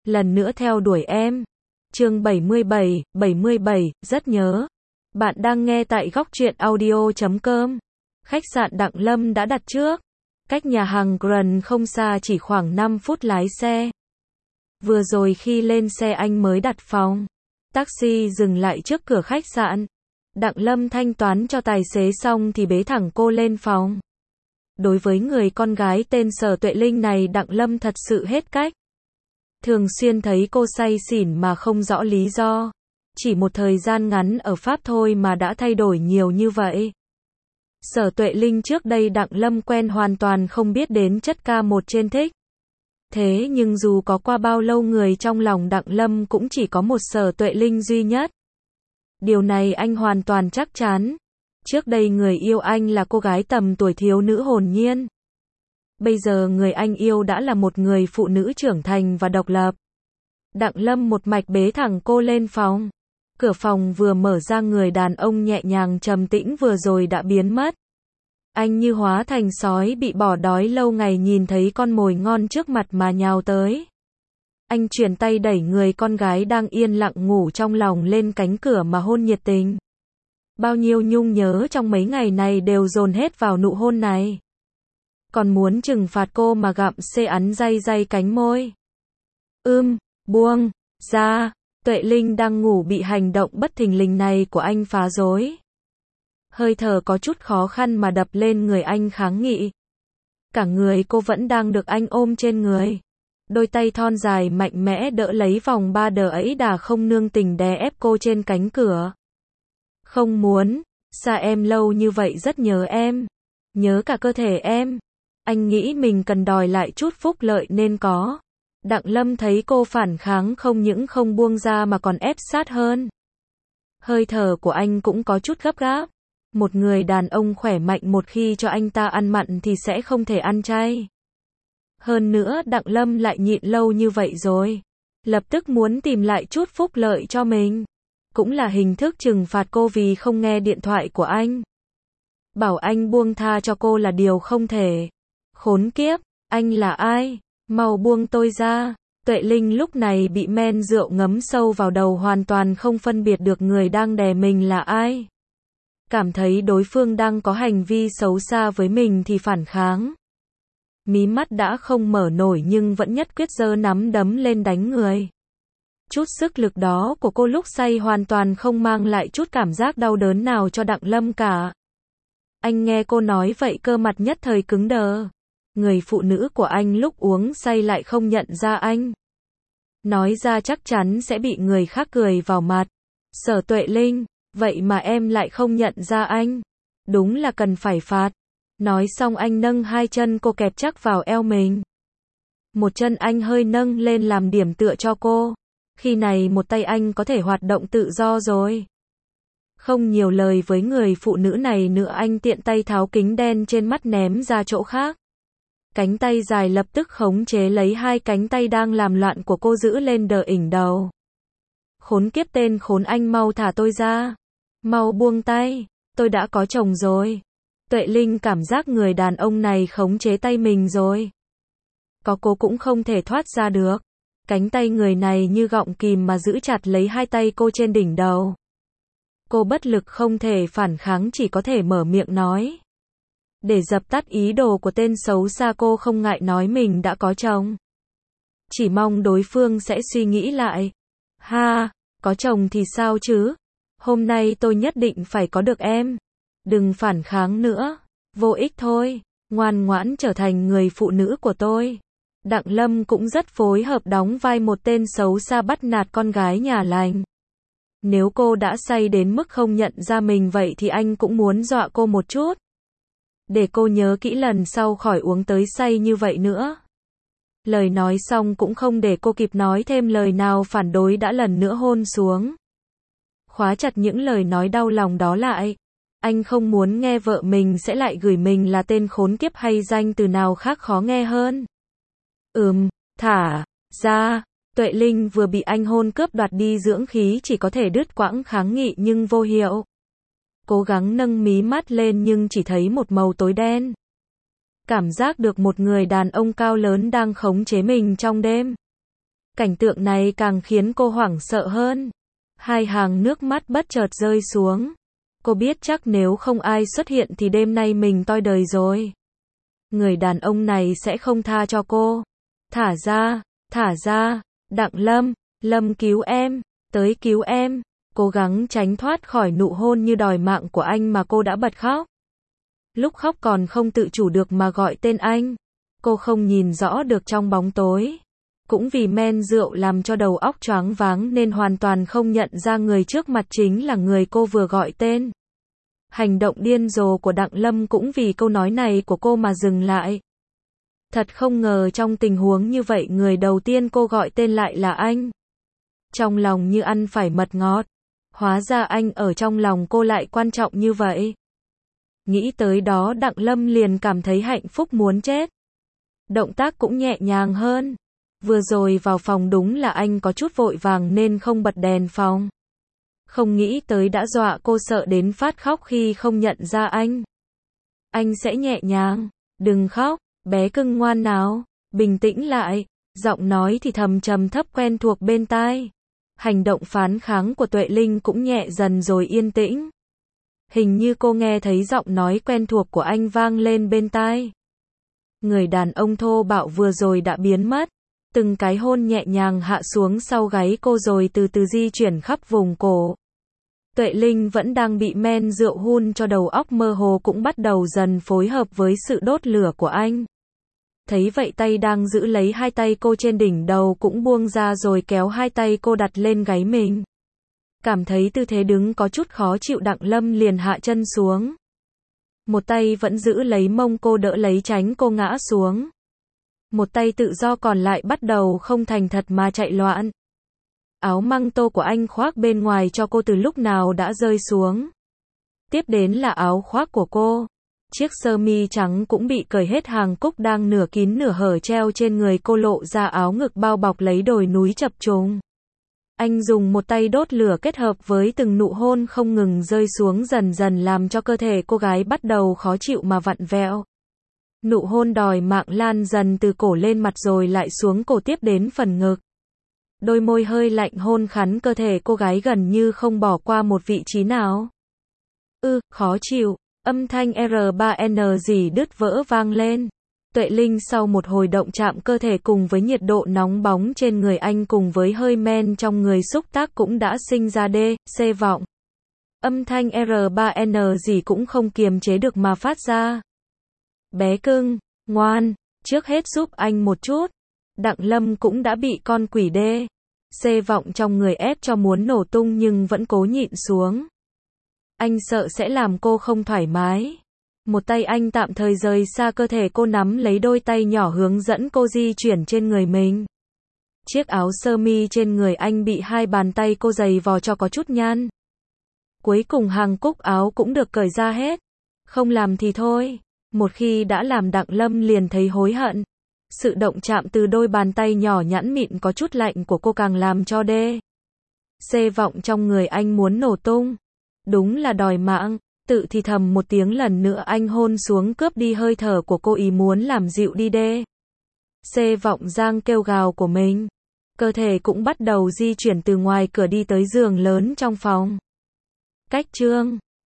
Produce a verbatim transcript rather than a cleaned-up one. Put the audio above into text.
lần nữa theo đuổi em. Chương bảy mươi bảy, bảy mươi bảy, rất nhớ. Bạn đang nghe tại góc truyện audio chấm com. Khách sạn Đặng Lâm đã đặt trước. Cách nhà hàng Grand không xa, chỉ khoảng năm phút lái xe. Vừa rồi khi lên xe anh mới đặt phòng. Taxi dừng lại trước cửa khách sạn. Đặng Lâm thanh toán cho tài xế xong thì bế thẳng cô lên phòng. Đối với người con gái tên Sở Tuệ Linh này, Đặng Lâm thật sự hết cách. Thường xuyên thấy cô say xỉn mà không rõ lý do. Chỉ một thời gian ngắn ở Pháp thôi mà đã thay đổi nhiều như vậy. Sở Tuệ Linh trước đây Đặng Lâm quen hoàn toàn không biết đến chất ca một trên thích. Thế nhưng dù có qua bao lâu, người trong lòng Đặng Lâm cũng chỉ có một Sở Tuệ Linh duy nhất. Điều này anh hoàn toàn chắc chắn. Trước đây người yêu anh là cô gái tầm tuổi thiếu nữ hồn nhiên. Bây giờ người anh yêu đã là một người phụ nữ trưởng thành và độc lập. Đặng Lâm một mạch bế thẳng cô lên phòng. Cửa phòng vừa mở ra, người đàn ông nhẹ nhàng trầm tĩnh vừa rồi đã biến mất. Anh như hóa thành sói bị bỏ đói lâu ngày, nhìn thấy con mồi ngon trước mặt mà nhào tới. Anh chuyển tay đẩy người con gái đang yên lặng ngủ trong lòng lên cánh cửa mà hôn nhiệt tình. Bao nhiêu nhung nhớ trong mấy ngày này đều dồn hết vào nụ hôn này. Còn muốn trừng phạt cô mà gặm xê ắn day day cánh môi. Ưm, buông ra. Tuệ Linh đang ngủ bị hành động bất thình lình này của anh phá rối. Hơi thở có chút khó khăn mà đập lên người anh kháng nghị. Cả người cô vẫn đang được anh ôm trên người. Đôi tay thon dài mạnh mẽ đỡ lấy vòng ba đờ ấy đà không nương tình đè ép cô trên cánh cửa. Không muốn, xa em lâu như vậy, rất nhớ em. Nhớ cả cơ thể em. Anh nghĩ mình cần đòi lại chút phúc lợi nên có. Đặng Lâm thấy cô phản kháng không những không buông ra mà còn ép sát hơn. Hơi thở của anh cũng có chút gấp gáp. Một người đàn ông khỏe mạnh một khi cho anh ta ăn mặn thì sẽ không thể ăn chay. Hơn nữa Đặng Lâm lại nhịn lâu như vậy rồi. Lập tức muốn tìm lại chút phúc lợi cho mình. Cũng là hình thức trừng phạt cô vì không nghe điện thoại của anh. Bảo anh buông tha cho cô là điều không thể. Khốn kiếp, anh là ai? Mau buông tôi ra. Tuệ Linh lúc này bị men rượu ngấm sâu vào đầu, hoàn toàn không phân biệt được người đang đè mình là ai. Cảm thấy đối phương đang có hành vi xấu xa với mình thì phản kháng. Mí mắt đã không mở nổi nhưng vẫn nhất quyết giơ nắm đấm lên đánh người. Chút sức lực đó của cô lúc say hoàn toàn không mang lại chút cảm giác đau đớn nào cho Đặng Lâm cả. Anh nghe cô nói vậy cơ mặt nhất thời cứng đờ. Người phụ nữ của anh lúc uống say lại không nhận ra anh. Nói ra chắc chắn sẽ bị người khác cười vào mặt. Sở Tuệ Linh, vậy mà em lại không nhận ra anh. Đúng là cần phải phạt. Nói xong anh nâng hai chân cô kẹp chắc vào eo mình. Một chân anh hơi nâng lên làm điểm tựa cho cô. Khi này một tay anh có thể hoạt động tự do rồi. Không nhiều lời với người phụ nữ này nữa, anh tiện tay tháo kính đen trên mắt ném ra chỗ khác. Cánh tay dài lập tức khống chế lấy hai cánh tay đang làm loạn của cô giữ lên đờ ỉnh đầu. Khốn kiếp tên khốn, anh mau thả tôi ra. Mau buông tay, tôi đã có chồng rồi. Tuệ Linh cảm giác người đàn ông này khống chế tay mình rồi. Có cô cũng không thể thoát ra được. Cánh tay người này như gọng kìm mà giữ chặt lấy hai tay cô trên đỉnh đầu. Cô bất lực không thể phản kháng, chỉ có thể mở miệng nói. Để dập tắt ý đồ của tên xấu xa, cô không ngại nói mình đã có chồng. Chỉ mong đối phương sẽ suy nghĩ lại. Ha, có chồng thì sao chứ? Hôm nay tôi nhất định phải có được em. Đừng phản kháng nữa. Vô ích thôi. Ngoan ngoãn trở thành người phụ nữ của tôi. Đặng Lâm cũng rất phối hợp đóng vai một tên xấu xa bắt nạt con gái nhà lành. Nếu cô đã say đến mức không nhận ra mình vậy thì anh cũng muốn dọa cô một chút. Để cô nhớ kỹ lần sau khỏi uống tới say như vậy nữa. Lời nói xong cũng không để cô kịp nói thêm lời nào phản đối đã lần nữa hôn xuống. Khóa chặt những lời nói đau lòng đó lại. Anh không muốn nghe vợ mình sẽ lại gửi mình là tên khốn kiếp hay danh từ nào khác khó nghe hơn. Ừm, thả ra. Tuệ Linh vừa bị anh hôn cướp đoạt đi dưỡng khí, chỉ có thể đứt quãng kháng nghị nhưng vô hiệu. Cố gắng nâng mí mắt lên nhưng chỉ thấy một màu tối đen. Cảm giác được một người đàn ông cao lớn đang khống chế mình trong đêm. Cảnh tượng này càng khiến cô hoảng sợ hơn. Hai hàng nước mắt bất chợt rơi xuống. Cô biết chắc nếu không ai xuất hiện thì đêm nay mình toi đời rồi. Người đàn ông này sẽ không tha cho cô. Thả ra, thả ra, Đặng Lâm, Lâm cứu em, tới cứu em. Cố gắng tránh thoát khỏi nụ hôn như đòi mạng của anh mà cô đã bật khóc. Lúc khóc còn không tự chủ được mà gọi tên anh. Cô không nhìn rõ được trong bóng tối. Cũng vì men rượu làm cho đầu óc choáng váng nên hoàn toàn không nhận ra người trước mặt chính là người cô vừa gọi tên. Hành động điên rồ của Đặng Lâm cũng vì câu nói này của cô mà dừng lại. Thật không ngờ trong tình huống như vậy người đầu tiên cô gọi tên lại là anh. Trong lòng như ăn phải mật ngọt. Hóa ra anh ở trong lòng cô lại quan trọng như vậy. Nghĩ tới đó Đặng Lâm liền cảm thấy hạnh phúc muốn chết. Động tác cũng nhẹ nhàng hơn. Vừa rồi vào phòng đúng là anh có chút vội vàng nên không bật đèn phòng. Không nghĩ tới đã dọa cô sợ đến phát khóc khi không nhận ra anh. Anh sẽ nhẹ nhàng. Đừng khóc, bé cưng ngoan nào. Bình tĩnh lại. Giọng nói thì thầm trầm thấp quen thuộc bên tai. Hành động phán kháng của Tuệ Linh cũng nhẹ dần rồi yên tĩnh. Hình như cô nghe thấy giọng nói quen thuộc của anh vang lên bên tai. Người đàn ông thô bạo vừa rồi đã biến mất. Từng cái hôn nhẹ nhàng hạ xuống sau gáy cô rồi từ từ di chuyển khắp vùng cổ. Tuệ Linh vẫn đang bị men rượu hun cho đầu óc mơ hồ cũng bắt đầu dần phối hợp với sự đốt lửa của anh. Thấy vậy tay đang giữ lấy hai tay cô trên đỉnh đầu cũng buông ra rồi kéo hai tay cô đặt lên gáy mình. Cảm thấy tư thế đứng có chút khó chịu Đặng Lâm liền hạ chân xuống. Một tay vẫn giữ lấy mông cô đỡ lấy tránh cô ngã xuống. Một tay tự do còn lại bắt đầu không thành thật mà chạy loạn. Áo măng tô của anh khoác bên ngoài cho cô từ lúc nào đã rơi xuống. Tiếp đến là áo khoác của cô. Chiếc sơ mi trắng cũng bị cởi hết, hàng cúc đang nửa kín nửa hở treo trên người cô lộ ra áo ngực bao bọc lấy đồi núi chập trùng. Anh dùng một tay đốt lửa kết hợp với từng nụ hôn không ngừng rơi xuống dần dần làm cho cơ thể cô gái bắt đầu khó chịu mà vặn vẹo. Nụ hôn đòi mạng lan dần từ cổ lên mặt rồi lại xuống cổ tiếp đến phần ngực. Đôi môi hơi lạnh hôn khắn cơ thể cô gái gần như không bỏ qua một vị trí nào. Ư, khó chịu. Âm thanh R ba N gì đứt vỡ vang lên. Tuệ Linh sau một hồi động chạm cơ thể cùng với nhiệt độ nóng bóng trên người anh cùng với hơi men trong người xúc tác cũng đã sinh ra D, C vọng. Âm thanh R ba N gì cũng không kiềm chế được mà phát ra. Bé cưng, ngoan, trước hết giúp anh một chút. Đặng Lâm cũng đã bị con quỷ D, C vọng trong người ép cho muốn nổ tung nhưng vẫn cố nhịn xuống. Anh sợ sẽ làm cô không thoải mái. Một tay anh tạm thời rời xa cơ thể cô nắm lấy đôi tay nhỏ hướng dẫn cô di chuyển trên người mình. Chiếc áo sơ mi trên người anh bị hai bàn tay cô giày vò cho có chút nhăn. Cuối cùng hàng cúc áo cũng được cởi ra hết. Không làm thì thôi. Một khi đã làm Đặng Lâm liền thấy hối hận. Sự động chạm từ đôi bàn tay nhỏ nhẵn mịn có chút lạnh của cô càng làm cho D, C vọng trong người anh muốn nổ tung. Đúng là đòi mạng. Tự thì thầm một tiếng lần nữa anh hôn xuống cướp đi hơi thở của cô ý muốn làm dịu đi D, C vọng giang kêu gào của mình. Cơ thể cũng bắt đầu di chuyển từ ngoài cửa đi tới giường lớn trong phòng. Cách chương